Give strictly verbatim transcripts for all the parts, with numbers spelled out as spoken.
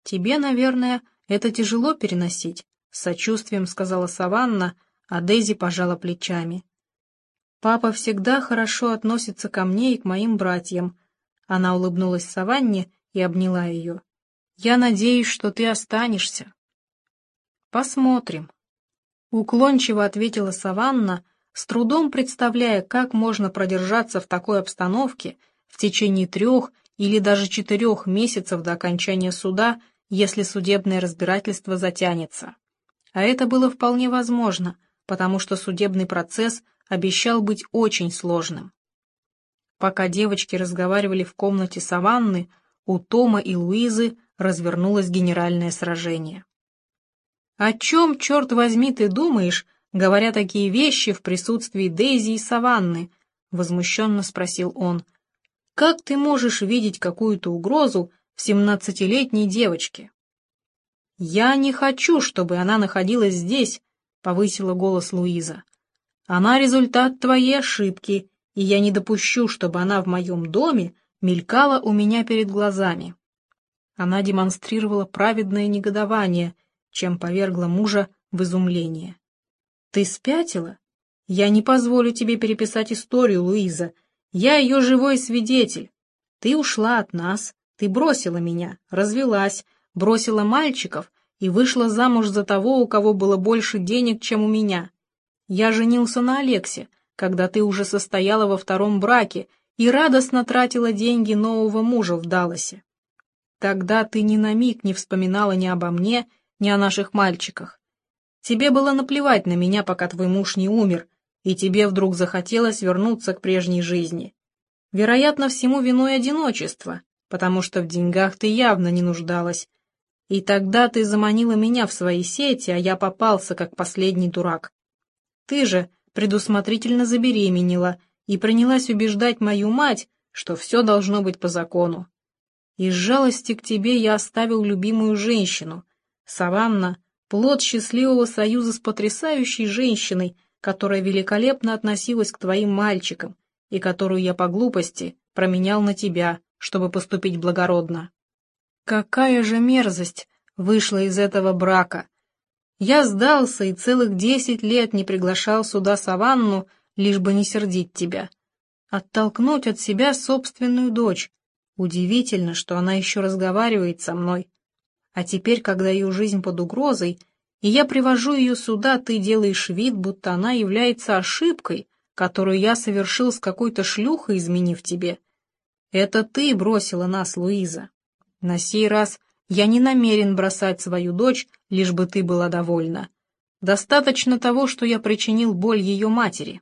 «Тебе, наверное, это тяжело переносить», — с сочувствием сказала Саванна, а Дейзи пожала плечами. «Папа всегда хорошо относится ко мне и к моим братьям». Она улыбнулась Саванне и обняла ее. «Я надеюсь, что ты останешься». «Посмотрим», — уклончиво ответила Саванна, с трудом представляя, как можно продержаться в такой обстановке в течение трех или даже четырех месяцев до окончания суда, если судебное разбирательство затянется. А это было вполне возможно, потому что судебный процесс обещал быть очень сложным. Пока девочки разговаривали в комнате Саванны, у Тома и Луизы развернулось генеральное сражение. «О чем, черт возьми, ты думаешь, говоря такие вещи в присутствии Дейзи и Саванны?» — возмущенно спросил он. «Как ты можешь видеть какую-то угрозу в семнадцатилетней девочке?» «Я не хочу, чтобы она находилась здесь», — повысила голос Луиза. «Она результат твоей ошибки, и я не допущу, чтобы она в моем доме мелькала у меня перед глазами». Она демонстрировала праведное негодование, чем повергла мужа в изумление. «Ты спятила? Я не позволю тебе переписать историю, Луиза. Я ее живой свидетель. Ты ушла от нас, ты бросила меня, развелась, бросила мальчиков и вышла замуж за того, у кого было больше денег, чем у меня. Я женился на Алексе, когда ты уже состояла во втором браке и радостно тратила деньги нового мужа в Далласе. Тогда ты ни на миг не вспоминала ни обо мне, ни о наших мальчиках. Тебе было наплевать на меня, пока твой муж не умер, и тебе вдруг захотелось вернуться к прежней жизни. Вероятно, всему виной одиночество, потому что в деньгах ты явно не нуждалась. И тогда ты заманила меня в свои сети, а я попался, как последний дурак. Ты же предусмотрительно забеременела и принялась убеждать мою мать, что все должно быть по закону. Из жалости к тебе я оставил любимую женщину. Саванна — плод счастливого союза с потрясающей женщиной, которая великолепно относилась к твоим мальчикам и которую я по глупости променял на тебя, чтобы поступить благородно. Какая же мерзость вышла из этого брака! Я сдался и целых десять лет не приглашал сюда Саванну, лишь бы не сердить тебя. Оттолкнуть от себя собственную дочь. Удивительно, что она еще разговаривает со мной. А теперь, когда ее жизнь под угрозой, и я привожу ее сюда, ты делаешь вид, будто она является ошибкой, которую я совершил с какой-то шлюхой, изменив тебе. Это ты бросила нас, Луиза. На сей раз я не намерен бросать свою дочь, лишь бы ты была довольна. Достаточно того, что я причинил боль ее матери.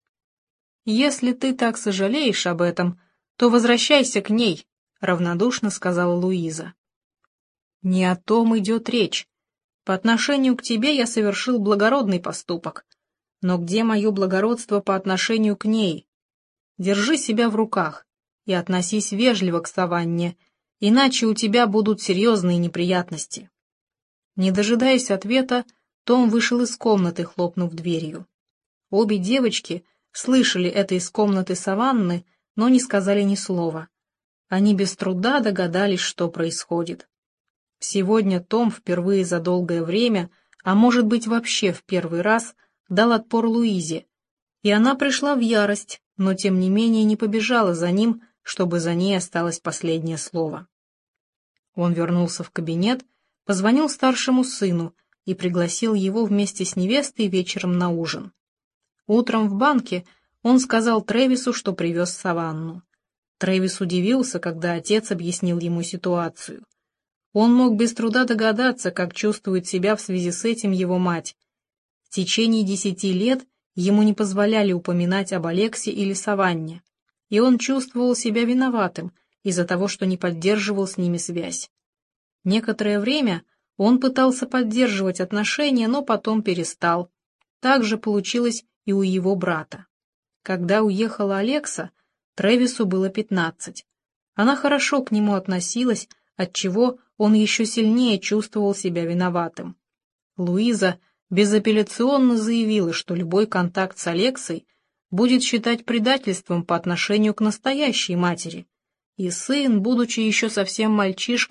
Если ты так сожалеешь об этом, то возвращайся к ней, — равнодушно сказала Луиза. Не о том идет речь. По отношению к тебе я совершил благородный поступок. Но где мое благородство по отношению к ней? Держи себя в руках и относись вежливо к Саванне, иначе у тебя будут серьезные неприятности. Не дожидаясь ответа, Том вышел из комнаты, хлопнув дверью. Обе девочки слышали это из комнаты Саванны, но не сказали ни слова. Они без труда догадались, что происходит. Сегодня Том впервые за долгое время, а может быть вообще в первый раз, дал отпор Луизе, и она пришла в ярость, но тем не менее не побежала за ним, чтобы за ней осталось последнее слово. Он вернулся в кабинет, позвонил старшему сыну и пригласил его вместе с невестой вечером на ужин. Утром в банке он сказал Трэвису, что привез Саванну. Трэвис удивился, когда отец объяснил ему ситуацию. Он мог без труда догадаться, как чувствует себя в связи с этим его мать. В течение десяти лет ему не позволяли упоминать об Алексе или Саванне, и он чувствовал себя виноватым из-за того, что не поддерживал с ними связь. Некоторое время он пытался поддерживать отношения, но потом перестал. Так же получилось и у его брата. Когда уехала Алекса, Трэвису было пятнадцать. Она хорошо к нему относилась, отчего он еще сильнее чувствовал себя виноватым. Луиза безапелляционно заявила, что любой контакт с Алексой будет считать предательством по отношению к настоящей матери, и сын, будучи еще совсем мальчишкой,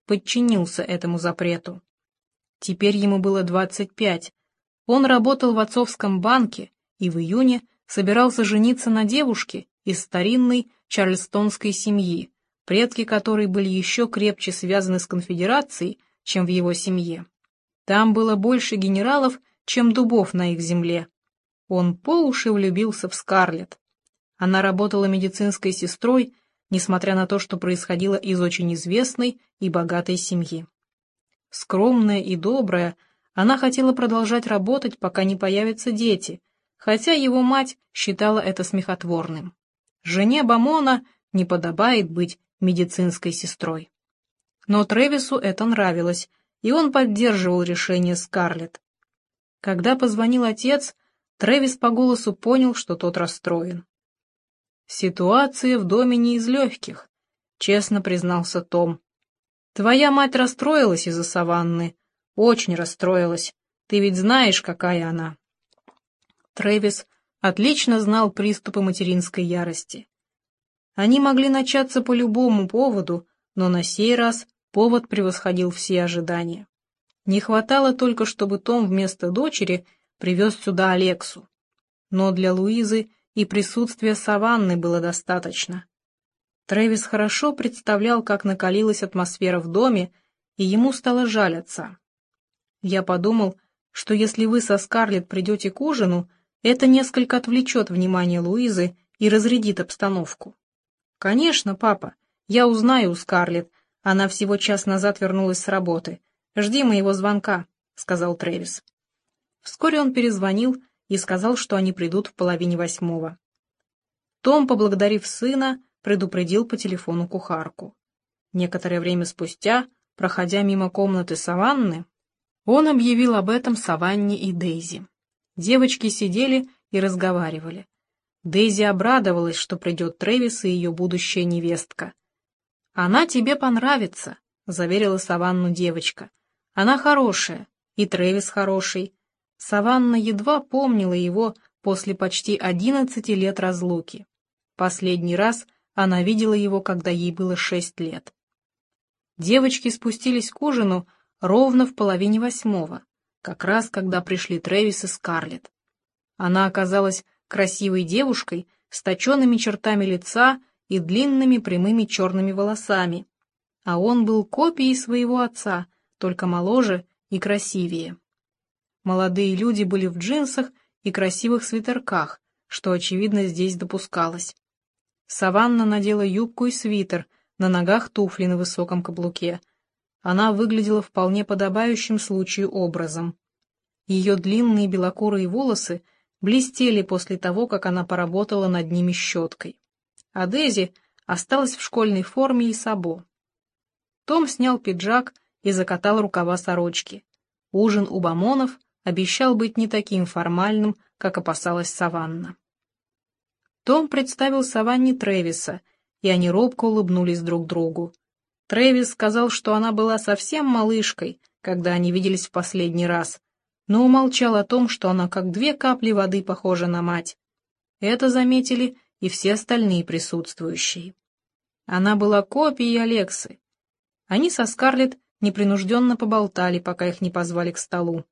подчинился этому запрету. Теперь ему было двадцать пять. Он работал в отцовском банке и в июне собирался жениться на девушке из старинной чарльстонской семьи, предки которой были еще крепче связаны с конфедерацией, чем в его семье. Там было больше генералов, чем дубов на их земле. Он по уши влюбился в Скарлетт. Она работала медицинской сестрой, несмотря на то, что происходила из очень известной и богатой семьи. Скромная и добрая, она хотела продолжать работать, пока не появятся дети, хотя его мать считала это смехотворным. Жене Бамона не подобает быть медицинской сестрой. Но Трэвису это нравилось, и он поддерживал решение Скарлетт. Когда позвонил отец, Трэвис по голосу понял, что тот расстроен. «Ситуация в доме не из легких», — честно признался Том. «Твоя мать расстроилась из-за Саванны, очень расстроилась. Ты ведь знаешь, какая она». Трэвис отлично знал приступы материнской ярости. Они могли начаться по любому поводу, но на сей раз повод превосходил все ожидания. Не хватало только, чтобы Том вместо дочери привез сюда Алексу. Но для Луизы и присутствия Саванны было достаточно. Трэвис хорошо представлял, как накалилась атмосфера в доме, и ему стало жаль отца. «Я подумал, что если вы со Скарлетт придете к ужину, это несколько отвлечет внимание Луизы и разрядит обстановку». «Конечно, папа, я узнаю у Скарлетт, она всего час назад вернулась с работы. Жди моего звонка», — сказал Трэвис. Вскоре он перезвонил и сказал, что они придут в половине восьмого. Том, поблагодарив сына, предупредил по телефону кухарку. Некоторое время спустя, проходя мимо комнаты Саванны, он объявил об этом Саванне и Дейзи. Девочки сидели и разговаривали. Дейзи обрадовалась, что придет Трэвис и ее будущая невестка. «Она тебе понравится», — заверила Саванну девочка. «Она хорошая, и Трэвис хороший». Саванна едва помнила его после почти одиннадцати лет разлуки. Последний раз она видела его, когда ей было шесть лет. Девочки спустились к ужину ровно в половине восьмого, как раз когда пришли Трэвис и Скарлетт. Она оказалась красивой девушкой с точенными чертами лица и длинными прямыми черными волосами, а он был копией своего отца, только моложе и красивее. Молодые люди были в джинсах и красивых свитерках, что, очевидно, здесь допускалось. Саванна надела юбку и свитер, на ногах туфли на высоком каблуке. Она выглядела вполне подобающим случаю образом. Ее длинные белокурые волосы блестели после того, как она поработала над ними щеткой. А Дейзи осталась в школьной форме и сабо. Том снял пиджак и закатал рукава сорочки. Ужин у Бамонов обещал быть не таким формальным, как опасалась Саванна. Том представил Саванне Трэвиса, и они робко улыбнулись друг другу. Трэвис сказал, что она была совсем малышкой, когда они виделись в последний раз, но умолчал о том, что она как две капли воды похожа на мать. Это заметили и все остальные присутствующие. Она была копией Алексы. Они со Скарлетт непринужденно поболтали, пока их не позвали к столу.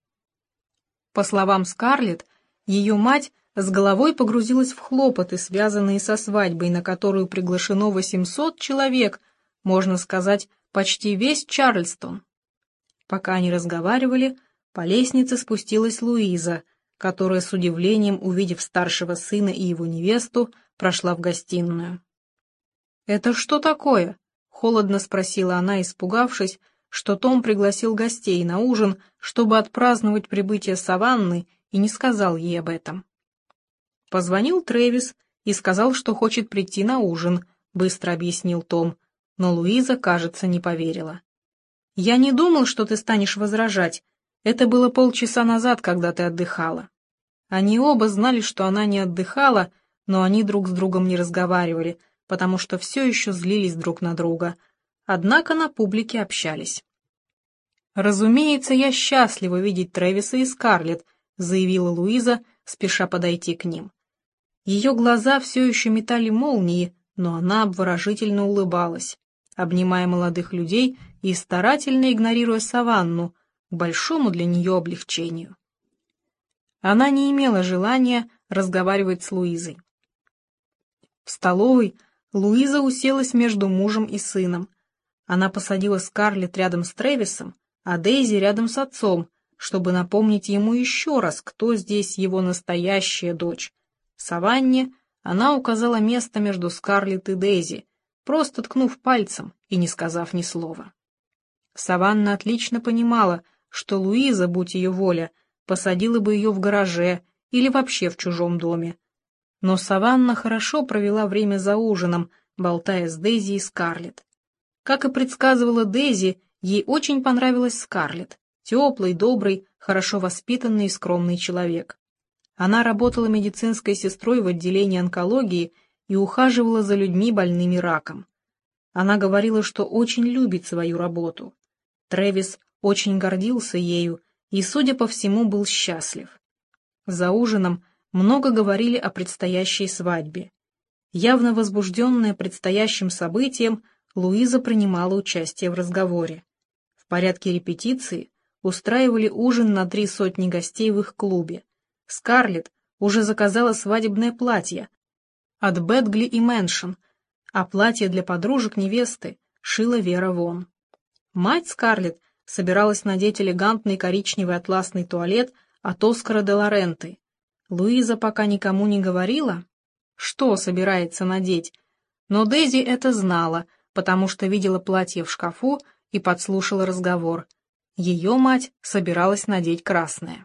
По словам Скарлетт, ее мать с головой погрузилась в хлопоты, связанные со свадьбой, на которую приглашено восемьсот человек, можно сказать, почти весь Чарльстон. Пока они разговаривали, по лестнице спустилась Луиза, которая с удивлением, увидев старшего сына и его невесту, прошла в гостиную. «Это что такое?» — холодно спросила она, испугавшись, что Том пригласил гостей на ужин, чтобы отпраздновать прибытие Саванны, и не сказал ей об этом. «Позвонил Трэвис и сказал, что хочет прийти на ужин», — быстро объяснил Том, но Луиза, кажется, не поверила. «Я не думал, что ты станешь возражать. Это было полчаса назад, когда ты отдыхала». Они оба знали, что она не отдыхала, но они друг с другом не разговаривали, потому что все еще злились друг на друга. Однако на публике общались. «Разумеется, я счастлива видеть Трэвиса и Скарлетт», — заявила Луиза, спеша подойти к ним. Ее глаза все еще метали молнии, но она обворожительно улыбалась, обнимая молодых людей и старательно игнорируя Саванну, к большому для нее облегчению. Она не имела желания разговаривать с Луизой. В столовой Луиза уселась между мужем и сыном. Она посадила Скарлетт рядом с Трэвисом, а Дейзи рядом с отцом, чтобы напомнить ему еще раз, кто здесь его настоящая дочь. Саванне она указала место между Скарлетт и Дейзи, просто ткнув пальцем и не сказав ни слова. Саванна отлично понимала, что Луиза, будь ее воля, посадила бы ее в гараже или вообще в чужом доме. Но Саванна хорошо провела время за ужином, болтая с Дейзи и Скарлетт. Как и предсказывала Дейзи, ей очень понравилась Скарлетт, теплый, добрый, хорошо воспитанный и скромный человек. Она работала медицинской сестрой в отделении онкологии и ухаживала за людьми, больными раком. Она говорила, что очень любит свою работу. Трэвис очень гордился ею и, судя по всему, был счастлив. За ужином много говорили о предстоящей свадьбе. Явно возбужденная предстоящим событием, Луиза принимала участие в разговоре. В порядке репетиции устраивали ужин на три сотни гостей в их клубе. Скарлетт уже заказала свадебное платье от Бетгли и Мэншн, а платье для подружек невесты шила Вера Вон. Мать Скарлетт собиралась надеть элегантный коричневый атласный туалет от Оскара де Лоренты. Луиза пока никому не говорила, что собирается надеть, но Дейзи это знала, потому что видела платье в шкафу и подслушала разговор. Ее мать собиралась надеть красное.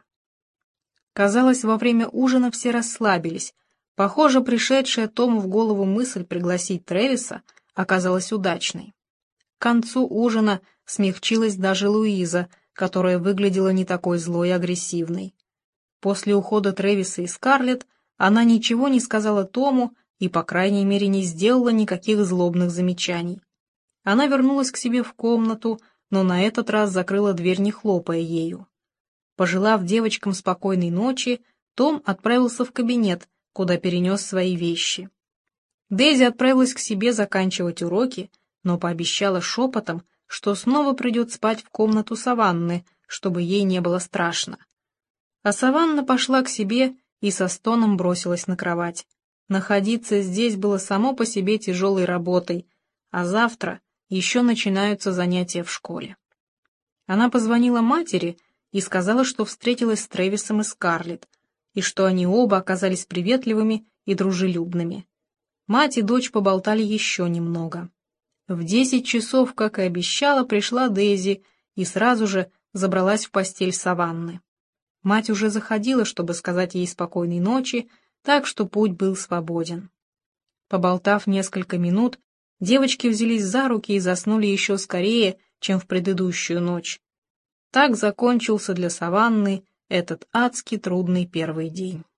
Казалось, во время ужина все расслабились. Похоже, пришедшая Тому в голову мысль пригласить Трэвиса оказалась удачной. К концу ужина смягчилась даже Луиза, которая выглядела не такой злой и агрессивной. После ухода Трэвиса и Скарлетт она ничего не сказала Тому и, по крайней мере, не сделала никаких злобных замечаний. Она вернулась к себе в комнату, но на этот раз закрыла дверь, не хлопая ею. Пожелав девочкам спокойной ночи, Том отправился в кабинет, куда перенес свои вещи. Дейзи отправилась к себе заканчивать уроки, но пообещала шепотом, что снова придет спать в комнату Саванны, чтобы ей не было страшно. А Саванна пошла к себе и со стоном бросилась на кровать. Находиться здесь было само по себе тяжелой работой, а завтра еще начинаются занятия в школе. Она позвонила матери и сказала, что встретилась с Трэвисом и Скарлетт, и что они оба оказались приветливыми и дружелюбными. Мать и дочь поболтали еще немного. В десять часов, как и обещала, пришла Дейзи и сразу же забралась в постель Саванны. Мать уже заходила, чтобы сказать ей спокойной ночи, так что путь был свободен. Поболтав несколько минут, девочки взялись за руки и заснули еще скорее, чем в предыдущую ночь. Так закончился для Саванны этот адски трудный первый день.